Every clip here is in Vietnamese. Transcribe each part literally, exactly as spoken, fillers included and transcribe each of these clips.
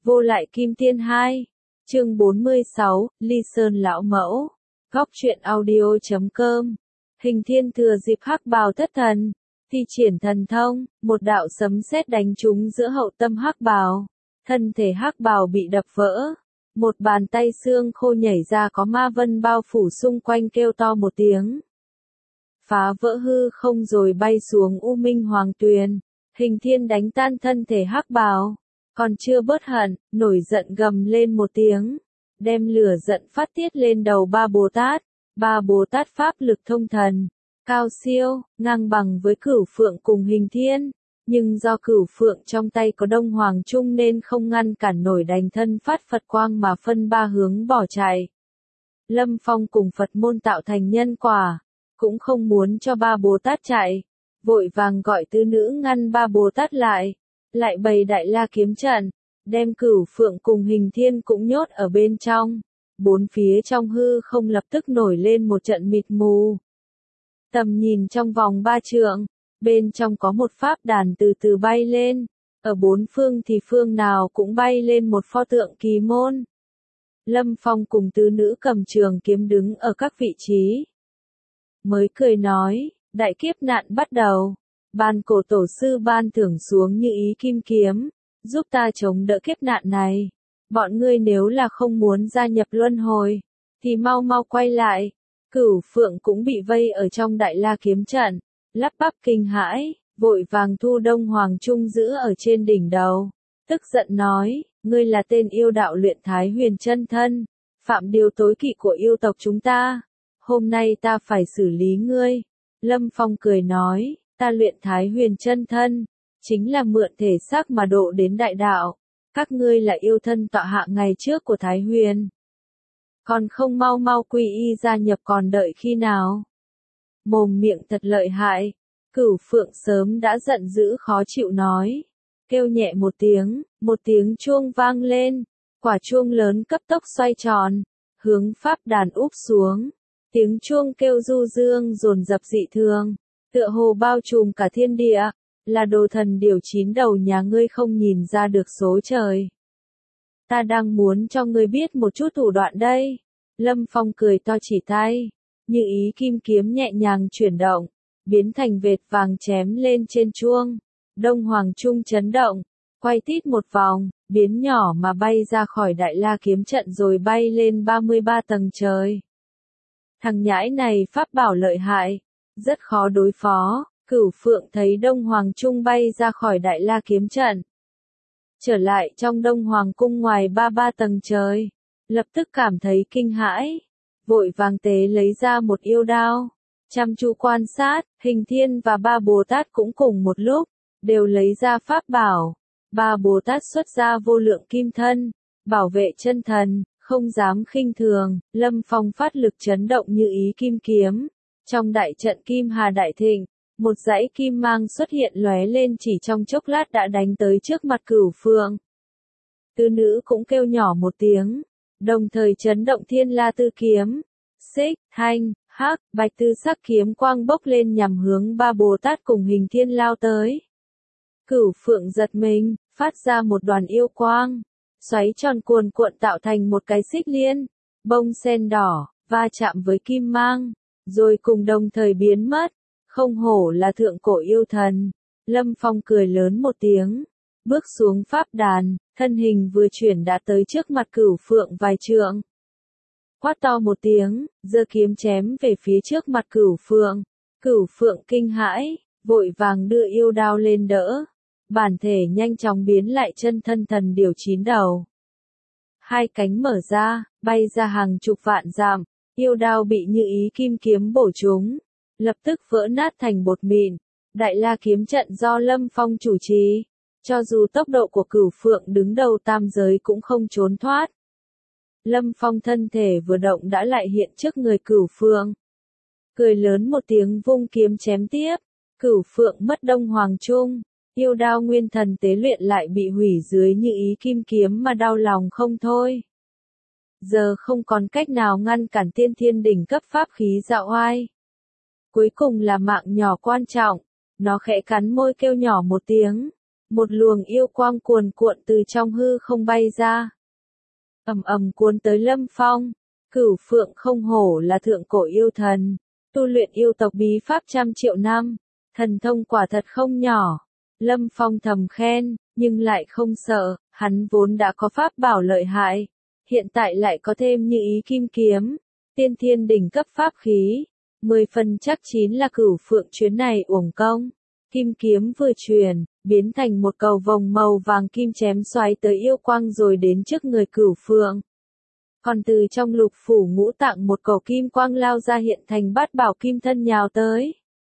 Vô lại kim tiên hai. Chương bốn mươi sáu, Ly Sơn lão mẫu. Góc truyện audio chấm com. Hình thiên thừa dịp hắc bào thất thần, thi triển thần thông, một đạo sấm sét đánh trúng giữa hậu tâm hắc bào. Thân thể hắc bào bị đập vỡ. Một bàn tay xương khô nhảy ra có ma vân bao phủ xung quanh kêu to một tiếng. Phá vỡ hư không rồi bay xuống U Minh Hoàng Tuyền. Hình thiên đánh tan thân thể hắc bào. Còn chưa bớt hận, nổi giận gầm lên một tiếng. Đem lửa giận phát tiết lên đầu ba Bồ Tát. Ba Bồ Tát pháp lực thông thần. Cao siêu, ngang bằng với Cửu Phượng cùng Hình thiên. Nhưng do Cửu Phượng trong tay có Đông Hoàng Trung nên không ngăn cản nổi, đành thân phát Phật quang mà phân ba hướng bỏ chạy. Lâm Phong cùng Phật môn tạo thành nhân quả. Cũng không muốn cho ba Bồ Tát chạy. Vội vàng gọi tứ nữ ngăn ba Bồ Tát lại. Lại bày Đại La kiếm trận. Đem Cửu Phượng cùng Hình thiên cũng nhốt ở bên trong. Bốn phía trong hư không lập tức nổi lên một trận mịt mù. Tầm nhìn trong vòng ba trượng. Bên trong có một pháp đàn từ từ bay lên. Ở bốn phương thì phương nào cũng bay lên một pho tượng kỳ môn. Lâm Phong cùng tứ nữ cầm trường kiếm đứng ở các vị trí. Mới cười nói, đại kiếp nạn bắt đầu. Ban cổ tổ sư ban thưởng xuống như ý kim kiếm. Giúp ta chống đỡ kiếp nạn này. Bọn ngươi nếu là không muốn gia nhập luân hồi. Thì mau mau quay lại. Cửu Phượng cũng bị vây ở trong Đại La kiếm trận. Lắp bắp kinh hãi, vội vàng thu Đông Hoàng Trung giữ ở trên đỉnh đầu. Tức giận nói, ngươi là tên yêu đạo luyện Thái Huyền chân thân. Phạm điều tối kỵ của yêu tộc chúng ta. Hôm nay ta phải xử lý ngươi. Lâm Phong cười nói, ta luyện Thái Huyền chân thân. Chính là mượn thể xác mà độ đến đại đạo. Các ngươi là yêu thân tọa hạ ngày trước của Thái Huyền. Còn không mau mau quy y gia nhập còn đợi khi nào? Mồm miệng thật lợi hại. Cửu Phượng sớm đã giận dữ khó chịu nói. Kêu nhẹ một tiếng, một tiếng chuông vang lên. Quả chuông lớn cấp tốc xoay tròn. Hướng pháp đàn úp xuống. Tiếng chuông kêu du dương dồn dập dị thường. Tựa hồ bao trùm cả thiên địa. Là đồ thần điều chín đầu nhà ngươi không nhìn ra được số trời. Ta đang muốn cho ngươi biết một chút thủ đoạn đây. Lâm Phong cười to chỉ tay. Như ý kim kiếm nhẹ nhàng chuyển động. Biến thành vệt vàng chém lên trên chuông. Đông Hoàng Trung chấn động. Quay tít một vòng. Biến nhỏ mà bay ra khỏi Đại La kiếm trận rồi bay lên ba mươi ba tầng trời. Thằng nhãi này pháp bảo lợi hại. Rất khó đối phó. Cửu Phượng thấy Đông Hoàng Trung bay ra khỏi Đại La kiếm trận. Trở lại trong Đông Hoàng cung ngoài ba ba tầng trời. Lập tức cảm thấy kinh hãi. Vội vàng tế lấy ra một yêu đao. Chăm chú quan sát, Hình thiên và ba Bồ Tát cũng cùng một lúc. Đều lấy ra pháp bảo. Ba Bồ Tát xuất ra vô lượng kim thân. Bảo vệ chân thần, không dám khinh thường. Lâm Phong phát lực chấn động như ý kim kiếm. Trong đại trận Kim Hà đại thịnh. Một dãy kim mang xuất hiện lóe lên chỉ trong chốc lát đã đánh tới trước mặt Cửu Phượng. Tứ nữ cũng kêu nhỏ một tiếng. Đồng thời chấn động thiên la tư kiếm. Xích, thanh, hắc, bạch tư sắc kiếm quang bốc lên nhằm hướng ba Bồ Tát cùng Hình thiên lao tới. Cửu Phượng giật mình, phát ra một đoàn yêu quang. Xoáy tròn cuồn cuộn tạo thành một cái xích liên. Bông sen đỏ, va chạm với kim mang. Rồi cùng đồng thời biến mất. Không hổ là thượng cổ yêu thần. Lâm Phong cười lớn một tiếng. Bước xuống pháp đàn, thân hình vừa chuyển đã tới trước mặt Cửu Phượng vài trượng. Quát to một tiếng, giơ kiếm chém về phía trước mặt Cửu Phượng. Cửu Phượng kinh hãi, vội vàng đưa yêu đao lên đỡ. Bản thể nhanh chóng biến lại chân thân thần điều chín đầu. Hai cánh mở ra, bay ra hàng chục vạn dặm. Yêu đao bị như ý kim kiếm bổ trúng. Lập tức vỡ nát thành bột mịn. Đại La kiếm trận do Lâm Phong chủ trì. Cho dù tốc độ của Cửu Phượng đứng đầu tam giới cũng không trốn thoát. Lâm Phong thân thể vừa động đã lại hiện trước người Cửu Phượng. Cười lớn một tiếng vung kiếm chém tiếp. Cửu Phượng mất Đông Hoàng Trung. Yêu đao nguyên thần tế luyện lại bị hủy dưới như ý kim kiếm mà đau lòng không thôi. Giờ không còn cách nào ngăn cản tiên thiên đỉnh cấp pháp khí dạo oai. Cuối cùng là mạng nhỏ quan trọng. Nó khẽ cắn môi kêu nhỏ một tiếng. một luồng yêu quang cuồn cuộn từ trong hư không bay ra. Ầm ầm cuốn tới Lâm Phong. Cửu Phượng không hổ là thượng cổ yêu thần, tu luyện yêu tộc bí pháp trăm triệu năm, thần thông quả thật không nhỏ. Lâm Phong thầm khen, nhưng lại không sợ, hắn vốn đã có pháp bảo lợi hại, hiện tại lại có thêm như ý kim kiếm, tiên thiên đỉnh cấp pháp khí, mười phần chắc chín là Cửu Phượng chuyến này uổng công. Kim kiếm vừa truyền, biến thành một cầu vòng màu vàng kim chém xoáy tới yêu quang rồi đến trước người Cửu Phượng. Còn từ trong lục phủ ngũ tạng một cầu kim quang lao ra hiện thành bát bảo kim thân nhào tới.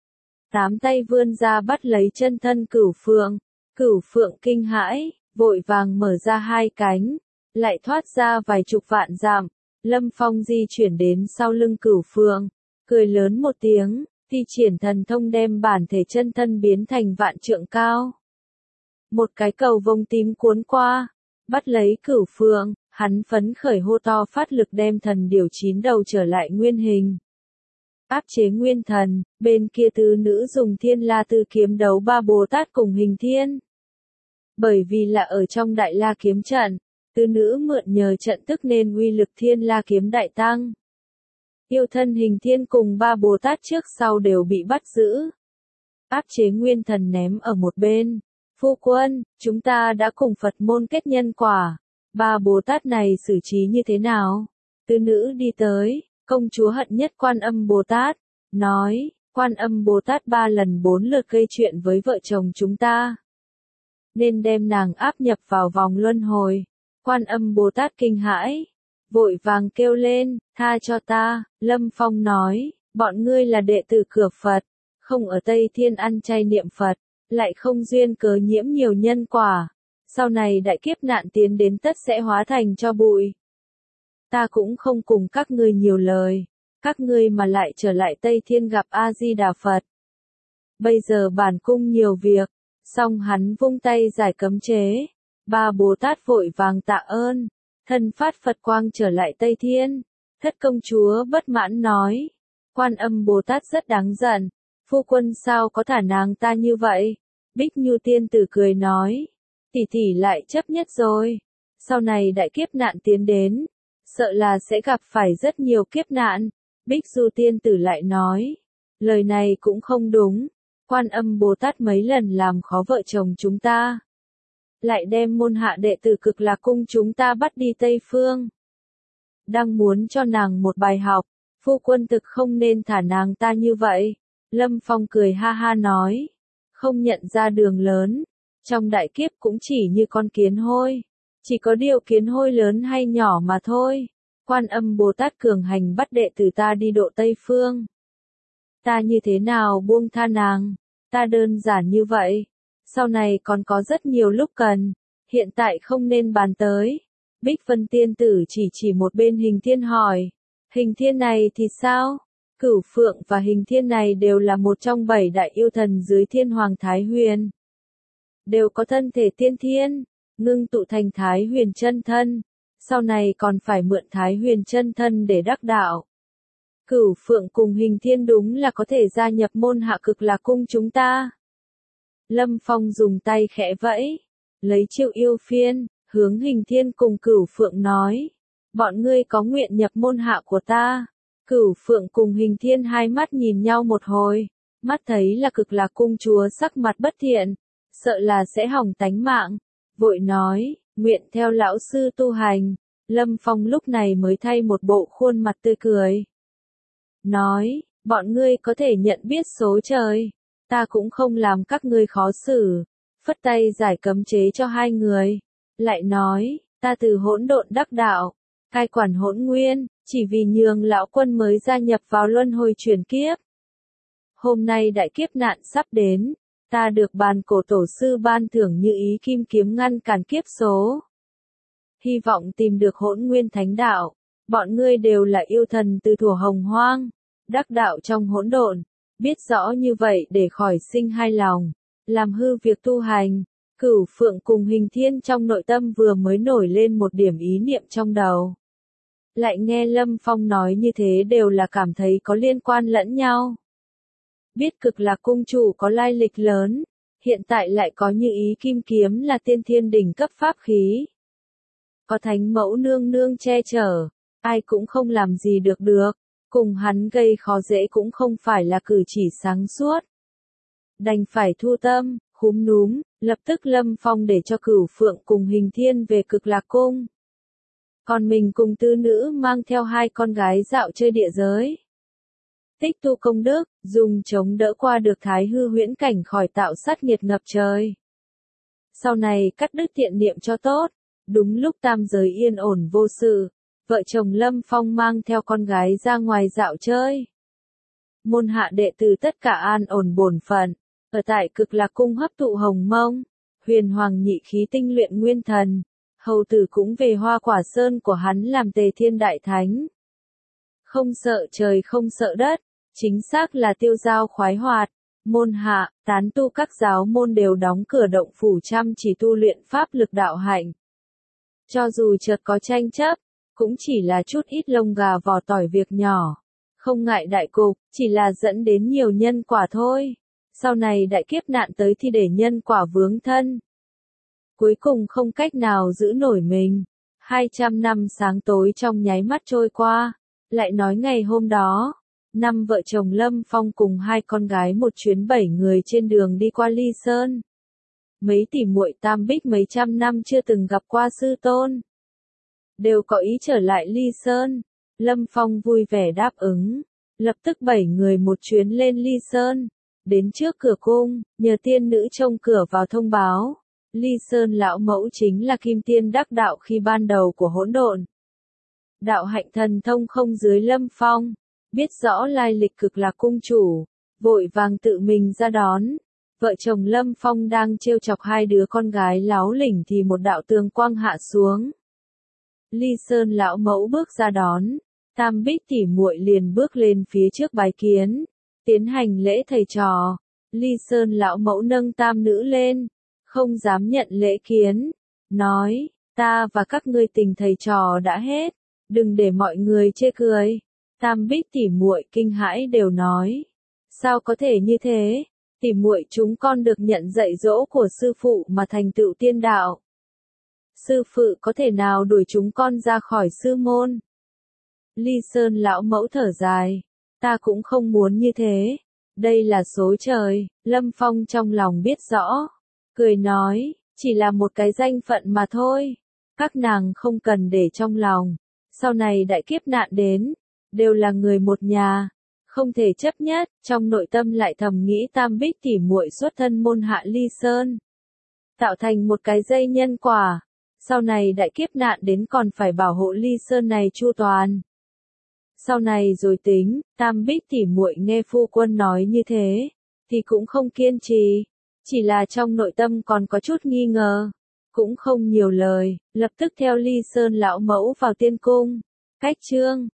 Tám tay vươn ra bắt lấy chân thân Cửu Phượng, Cửu Phượng kinh hãi, vội vàng mở ra hai cánh, lại thoát ra vài chục vạn dặm. Lâm Phong di chuyển đến sau lưng Cửu Phượng, cười lớn một tiếng, thi triển thần thông đem bản thể chân thân biến thành vạn trượng cao. Một cái cầu vồng tím cuốn qua, bắt lấy Cửu Phượng, hắn phấn khởi hô to phát lực đem thần điểu chín đầu trở lại nguyên hình. Áp chế nguyên thần, bên kia tứ nữ dùng Thiên La Tư kiếm đấu ba Bồ Tát cùng Hình Thiên. Bởi vì là ở trong Đại La kiếm trận, tứ nữ mượn nhờ trận tức nên uy lực Thiên La kiếm đại tăng. Yêu thân Hình Thiên cùng ba Bồ Tát trước sau đều bị bắt giữ. Áp chế nguyên thần ném ở một bên. Phu quân, chúng ta đã cùng Phật môn kết nhân quả. Ba Bồ Tát này xử trí như thế nào? Tứ nữ đi tới, công chúa hận nhất Quan Âm Bồ Tát, nói, Quan Âm Bồ Tát ba lần bốn lượt gây chuyện với vợ chồng chúng ta. Nên đem nàng áp nhập vào vòng luân hồi. Quan Âm Bồ Tát kinh hãi, vội vàng kêu lên, tha cho ta. Lâm Phong nói, bọn ngươi là đệ tử cửa Phật, không ở Tây Thiên ăn chay niệm Phật, lại không duyên cớ nhiễm nhiều nhân quả. Sau này đại kiếp nạn tiến đến tất sẽ hóa thành cho bụi. Ta cũng không cùng các ngươi nhiều lời, các ngươi mà lại trở lại Tây Thiên gặp A-di-đà Phật. Bây giờ bản cung nhiều việc, xong hắn vung tay giải cấm chế. Ba Bồ Tát vội vàng tạ ơn, thân phát Phật quang trở lại Tây Thiên. Thất công chúa bất mãn nói, Quan Âm Bồ Tát rất đáng giận, phu quân sao có thả nàng ta như vậy? Bích Nhu tiên tử cười nói, tỷ tỷ lại chấp nhất rồi, sau này đại kiếp nạn tiến đến, sợ là sẽ gặp phải rất nhiều kiếp nạn. Bích Du tiên tử lại nói, lời này cũng không đúng, Quan Âm Bồ Tát mấy lần làm khó vợ chồng chúng ta, lại đem môn hạ đệ tử Cực Lạc cung chúng ta bắt đi Tây Phương. Đang muốn cho nàng một bài học, phu quân thực không nên thả nàng ta như vậy. Lâm Phong cười ha ha nói, không nhận ra đường lớn, trong đại kiếp cũng chỉ như con kiến hôi, chỉ có điều kiến hôi lớn hay nhỏ mà thôi. Quan Âm Bồ Tát cường hành bắt đệ tử ta đi độ Tây Phương. Ta như thế nào buông tha nàng, ta đơn giản như vậy, sau này còn có rất nhiều lúc cần, hiện tại không nên bàn tới. Bích Vân tiên tử chỉ chỉ một bên Hình Thiên hỏi, Hình Thiên này thì sao? Cửu Phượng và Hình Thiên này đều là một trong bảy đại yêu thần dưới Thiên Hoàng Thái Huyền. Đều có thân thể tiên thiên, ngưng tụ thành Thái Huyền chân thân, sau này còn phải mượn Thái Huyền chân thân để đắc đạo. Cửu Phượng cùng Hình Thiên đúng là có thể gia nhập môn hạ Cực Lạc cung chúng ta. Lâm Phong dùng tay khẽ vẫy, lấy Triệu Yêu Phiên, hướng Hình Thiên cùng Cửu Phượng nói, bọn ngươi có nguyện nhập môn hạ của ta. Cửu Phượng cùng Hình Thiên hai mắt nhìn nhau một hồi, mắt thấy là Cực Lạc cung chúa sắc mặt bất thiện, sợ là sẽ hỏng tánh mạng, vội nói, nguyện theo lão sư tu hành. Lâm Phong lúc này mới thay một bộ khuôn mặt tươi cười, nói, bọn ngươi có thể nhận biết số trời, ta cũng không làm các ngươi khó xử, phất tay giải cấm chế cho hai người, lại nói, ta từ hỗn độn đắc đạo, cai quản hỗn nguyên, chỉ vì nhường lão quân mới gia nhập vào luân hồi chuyển kiếp. Hôm nay đại kiếp nạn sắp đến, ta được bàn cổ tổ sư ban thưởng như ý kim kiếm ngăn cản kiếp số. Hy vọng tìm được hỗn nguyên thánh đạo, bọn ngươi đều là yêu thần từ thuở hồng hoang, đắc đạo trong hỗn độn, biết rõ như vậy để khỏi sinh hai lòng, làm hư việc tu hành. Cửu Phượng cùng Hình Thiên trong nội tâm vừa mới nổi lên một điểm ý niệm trong đầu. Lại nghe Lâm Phong nói như thế đều là cảm thấy có liên quan lẫn nhau. Biết Cực Lạc cung chủ có lai lịch lớn, Hiện tại lại có Như Ý Kim Kiếm là tiên thiên đỉnh cấp pháp khí. Có Thánh Mẫu nương nương che chở, ai cũng không làm gì được được, cùng hắn gây khó dễ cũng không phải là cử chỉ sáng suốt. Đành phải thu tâm, khúm núm, lập tức Lâm Phong để cho Cửu Phượng cùng Hình Thiên về Cực Lạc Cung. Còn mình cùng tứ nữ mang theo hai con gái dạo chơi địa giới. Tích tu công đức, dùng chống đỡ qua được thái hư huyễn cảnh khỏi tạo sát nghiệt ngập trời. Sau này cắt đứt tiện niệm cho tốt, đúng lúc tam giới yên ổn vô sự, vợ chồng Lâm Phong mang theo con gái ra ngoài dạo chơi. Môn hạ đệ tử tất cả an ổn bổn phận, ở tại Cực Lạc Cung hấp thụ hồng mông, huyền hoàng nhị khí tinh luyện nguyên thần, hầu tử cũng về Hoa Quả Sơn của hắn làm Tề Thiên Đại Thánh. Không sợ trời không sợ đất, chính xác là tiêu dao khoái hoạt, môn hạ, tán tu các giáo môn đều đóng cửa động phủ chăm chỉ tu luyện pháp lực đạo hạnh. Cho dù chợt có tranh chấp, cũng chỉ là chút ít lông gà vỏ tỏi việc nhỏ, không ngại đại cục, chỉ là dẫn đến nhiều nhân quả thôi. Sau này đại kiếp nạn tới thì để nhân quả vướng thân. Cuối cùng không cách nào giữ nổi mình. hai trăm năm sáng tối trong nháy mắt trôi qua. Lại nói ngày hôm đó, năm vợ chồng Lâm Phong cùng hai con gái một chuyến bảy người trên đường đi qua Ly Sơn. Mấy tỷ muội Tam Bích mấy trăm năm chưa từng gặp qua sư tôn, đều có ý trở lại Ly Sơn. Lâm Phong vui vẻ đáp ứng, lập tức bảy người một chuyến lên Ly Sơn. Đến trước cửa cung, nhờ tiên nữ trông cửa vào thông báo, Ly Sơn lão mẫu chính là Kim Tiên đắc đạo khi ban đầu của hỗn độn. Đạo hạnh thần thông không dưới Lâm Phong, biết rõ lai lịch Cực Lạc cung chủ, vội vàng tự mình ra đón. Vợ chồng Lâm Phong đang trêu chọc hai đứa con gái láo lỉnh thì một đạo tường quang hạ xuống. Ly Sơn lão mẫu bước ra đón, Tam Bích tỉ muội liền bước lên phía trước bái kiến, tiến hành lễ thầy trò. Ly Sơn lão mẫu nâng tam nữ lên, không dám nhận lễ kiến, nói, ta và các ngươi tình thầy trò đã hết, đừng để mọi người chê cười. Tam Bích tỉ muội kinh hãi đều nói, sao có thể như thế? Tỉ muội chúng con được nhận dạy dỗ của sư phụ mà thành tựu tiên đạo. Sư phụ có thể nào đuổi chúng con ra khỏi sư môn? Ly Sơn lão mẫu thở dài, ta cũng không muốn như thế. Đây là số trời. Lâm Phong trong lòng biết rõ, cười nói, chỉ là một cái danh phận mà thôi. Các nàng không cần để trong lòng. Sau này đại kiếp nạn đến, đều là người một nhà, không thể chấp nhất. Trong nội tâm lại thầm nghĩ Tam Bích tỉ muội xuất thân môn hạ Ly Sơn, tạo thành một cái dây nhân quả. Sau này đại kiếp nạn đến còn phải bảo hộ Ly Sơn này chu toàn. Sau này rồi tính. Tam Bích tỉ muội nghe phu quân nói như thế, thì cũng không kiên trì, chỉ là trong nội tâm còn có chút nghi ngờ, cũng không nhiều lời, lập tức theo Ly Sơn lão mẫu vào tiên cung. Cách chương